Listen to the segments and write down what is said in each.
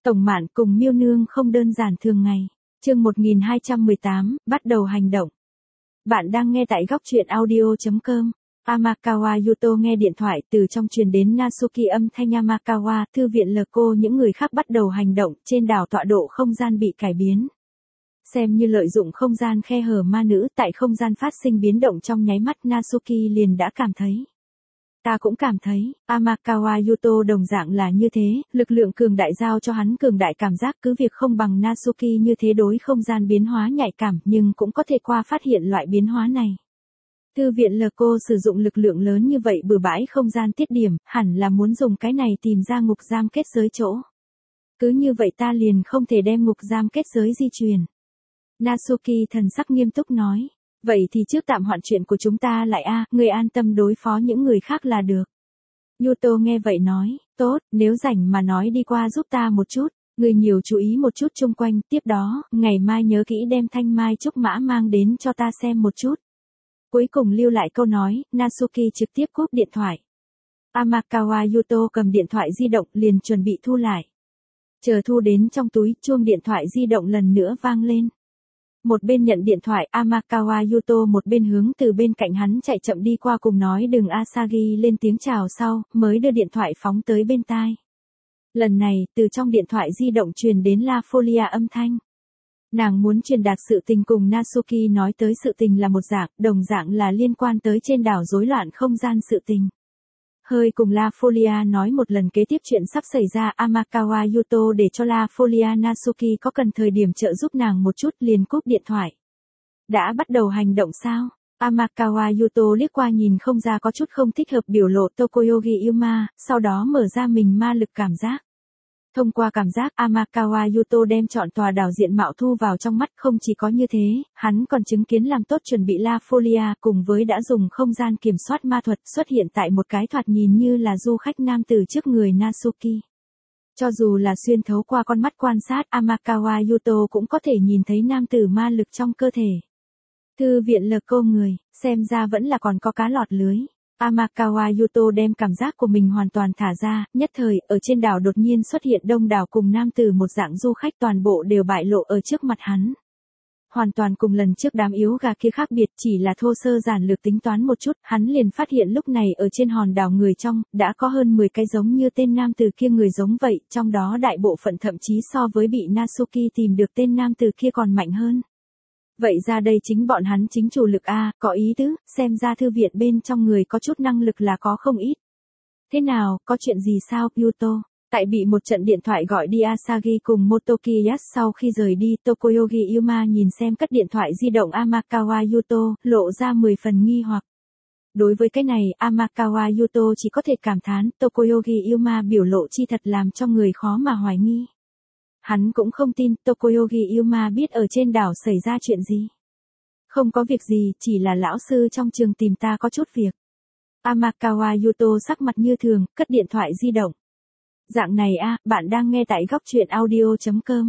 Tổng Mạn cùng Miêu Nương không đơn giản thường ngày. Chương 1218, bắt đầu hành động. Bạn đang nghe tại góc truyện audio.com. Amakawa Yuto nghe điện thoại từ trong truyền đến Natsuki âm thanh Amakawa, thư viện Lco, những người khác bắt đầu hành động, trên đảo tọa độ không gian bị cải biến. Xem như lợi dụng không gian khe hở ma nữ, tại không gian phát sinh biến động trong nháy mắt, Natsuki liền đã cảm thấy. Ta cũng cảm thấy, Amakawa Yuto đồng dạng là như thế, lực lượng cường đại giao cho hắn cường đại cảm giác, cứ việc không bằng Natsuki như thế đối không gian biến hóa nhạy cảm, nhưng cũng có thể qua phát hiện loại biến hóa này. Thư viện Lco sử dụng lực lượng lớn như vậy bừa bãi không gian tiết điểm, hẳn là muốn dùng cái này tìm ra ngục giam kết giới chỗ. Cứ như vậy ta liền không thể đem ngục giam kết giới di chuyển. Natsuki thần sắc nghiêm túc nói. Vậy thì trước tạm hoãn chuyện của chúng ta lại người an tâm đối phó những người khác là được. Yuto nghe vậy nói, tốt, nếu rảnh mà nói đi qua giúp ta một chút, người nhiều chú ý một chút chung quanh, tiếp đó, ngày mai nhớ kỹ đem thanh mai trúc mã mang đến cho ta xem một chút. Cuối cùng lưu lại câu nói, Natsuki trực tiếp cúp điện thoại. Amakawa Yuto cầm điện thoại di động liền chuẩn bị thu lại. Chờ thu đến trong túi, chuông điện thoại di động lần nữa vang lên. Một bên nhận điện thoại, Amakawa Yuto một bên hướng từ bên cạnh hắn chạy chậm đi qua cùng nói đừng Asagi lên tiếng chào sau, mới đưa điện thoại phóng tới bên tai. Lần này, từ trong điện thoại di động truyền đến La Folia âm thanh. Nàng muốn truyền đạt sự tình cùng Natsuki nói tới sự tình là một dạng, đồng dạng là liên quan tới trên đảo rối loạn không gian sự tình. Hơi cùng La Folia nói một lần kế tiếp chuyện sắp xảy ra, Amakawa Yuto để cho La Folia Natsuki có cần thời điểm trợ giúp nàng một chút liền cúp điện thoại. Đã bắt đầu hành động sao? Amakawa Yuto liếc qua nhìn không ra có chút không thích hợp biểu lộ Tokoyogi Yuma, sau đó mở ra mình ma lực cảm giác. Thông qua cảm giác, Amakawa Yuto đem chọn tòa đảo diện mạo thu vào trong mắt, không chỉ có như thế, hắn còn chứng kiến làm tốt chuẩn bị La Folia cùng với đã dùng không gian kiểm soát ma thuật xuất hiện tại một cái thoạt nhìn như là du khách nam tử trước người Natsuki. Cho dù là xuyên thấu qua con mắt quan sát, Amakawa Yuto cũng có thể nhìn thấy nam tử ma lực trong cơ thể. Thư viện Lco người, xem ra vẫn là còn có cá lọt lưới. Amakawa Yuto đem cảm giác của mình hoàn toàn thả ra, nhất thời, ở trên đảo đột nhiên xuất hiện đông đảo cùng nam tử một dạng du khách toàn bộ đều bại lộ ở trước mặt hắn. Hoàn toàn cùng lần trước đám yếu gà kia khác biệt, chỉ là thô sơ giản lược tính toán một chút, hắn liền phát hiện lúc này ở trên hòn đảo người trong, đã có hơn 10 cái giống như tên nam tử kia người giống vậy, trong đó đại bộ phận thậm chí so với bị Natsuki tìm được tên nam tử kia còn mạnh hơn. Vậy ra đây chính bọn hắn chính chủ lực có ý tứ, xem ra thư viện bên trong người có chút năng lực là có không ít. Thế nào, có chuyện gì sao, Yuto? Tại bị một trận điện thoại gọi đi Asagi cùng Motoki Yasu sau khi rời đi, Tokoyogi Yuma nhìn xem cất điện thoại di động Amakawa Yuto, lộ ra 10 phần nghi hoặc. Đối với cái này, Amakawa Yuto chỉ có thể cảm thán, Tokoyogi Yuma biểu lộ chi thật làm cho người khó mà hoài nghi. Hắn cũng không tin Tokoyogi Yuma biết ở trên đảo xảy ra chuyện gì. Không có việc gì, chỉ là lão sư trong trường tìm ta có chút việc. Amakawa Yuto sắc mặt như thường, cất điện thoại di động. Dạng này bạn đang nghe tại góc truyện audio.com.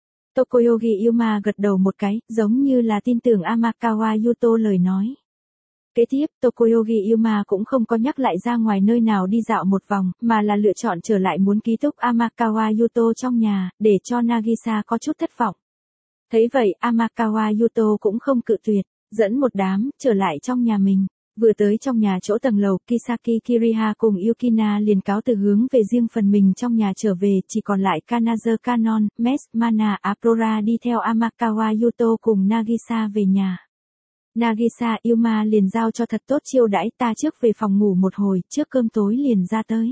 Tokoyogi Yuma gật đầu một cái, giống như là tin tưởng Amakawa Yuto lời nói. Kế tiếp, Tokoyogi Yuma cũng không có nhắc lại ra ngoài nơi nào đi dạo một vòng, mà là lựa chọn trở lại muốn ký túc Amakawa Yuto trong nhà, để cho Nagisa có chút thất vọng. Thấy vậy, Amakawa Yuto cũng không cự tuyệt, dẫn một đám, trở lại trong nhà mình. Vừa tới trong nhà chỗ tầng lầu, Kisaki Kiriha cùng Yukina liền cáo từ hướng về riêng phần mình trong nhà trở về, chỉ còn lại Kanazo Kanon, Mes, Mana, Aurora đi theo Amakawa Yuto cùng Nagisa về nhà. Nagisa Yuma liền giao cho thật tốt chiêu đãi, ta trước về phòng ngủ một hồi, trước cơm tối liền ra tới.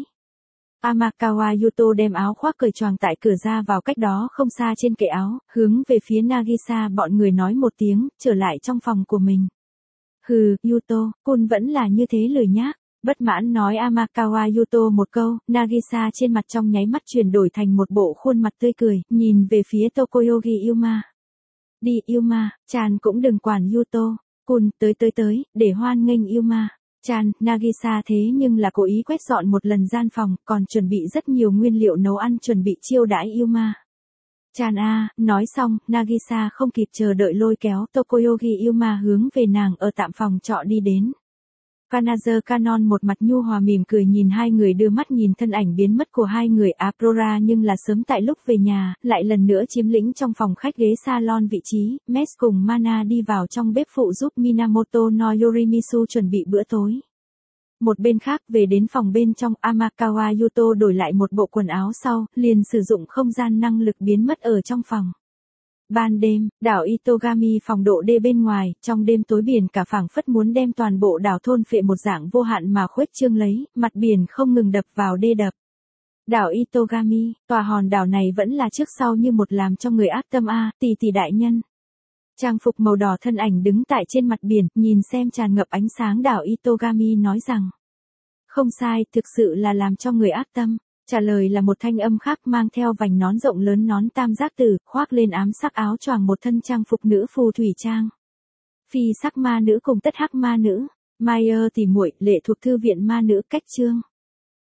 Amakawa Yuto đem áo khoác cởi choàng tại cửa ra vào cách đó không xa trên kệ áo, hướng về phía Nagisa bọn người nói một tiếng, trở lại trong phòng của mình. Hừ, Yuto, Kun vẫn là như thế lười nhác. Bất mãn nói Amakawa Yuto một câu, Nagisa trên mặt trong nháy mắt chuyển đổi thành một bộ khuôn mặt tươi cười, nhìn về phía Tokoyogi Yuma. Đi Yuma, chan cũng đừng quản Yuto. Kun, tới, để hoan nghênh Yuma. Chan, Nagisa thế nhưng là cố ý quét dọn một lần gian phòng, còn chuẩn bị rất nhiều nguyên liệu nấu ăn chuẩn bị chiêu đãi Yuma. Chan nói xong, Nagisa không kịp chờ đợi lôi kéo Tokoyogi Yuma hướng về nàng ở tạm phòng trọ đi đến. Kanazer Canon một mặt nhu hòa mỉm cười nhìn hai người, đưa mắt nhìn thân ảnh biến mất của hai người. Aurora nhưng là sớm tại lúc về nhà, lại lần nữa chiếm lĩnh trong phòng khách ghế salon vị trí. Mes cùng Mana đi vào trong bếp phụ giúp Minamoto no Yorimizu chuẩn bị bữa tối. Một bên khác, về đến phòng bên trong, Amakawa Yuto đổi lại một bộ quần áo sau, liền sử dụng không gian năng lực biến mất ở trong phòng. Ban đêm, đảo Itogami phòng độ D bên ngoài, trong đêm tối biển cả phảng phất muốn đem toàn bộ đảo thôn phệ một dạng vô hạn mà khuếch trương lấy, mặt biển không ngừng đập vào đê đập. Đảo Itogami, tòa hòn đảo này vẫn là trước sau như một làm cho người ác tâm tỷ tỷ đại nhân. Trang phục màu đỏ thân ảnh đứng tại trên mặt biển, nhìn xem tràn ngập ánh sáng đảo Itogami nói rằng. Không sai, thực sự là làm cho người ác tâm. Trả lời là một thanh âm khác mang theo vành nón rộng lớn, nón tam giác tử, khoác lên ám sắc áo choàng, một thân trang phục nữ phù thủy trang. Phi sắc ma nữ cùng tất hắc ma nữ. Meyer tỉ muội, lệ thuộc thư viện ma nữ, cách chương.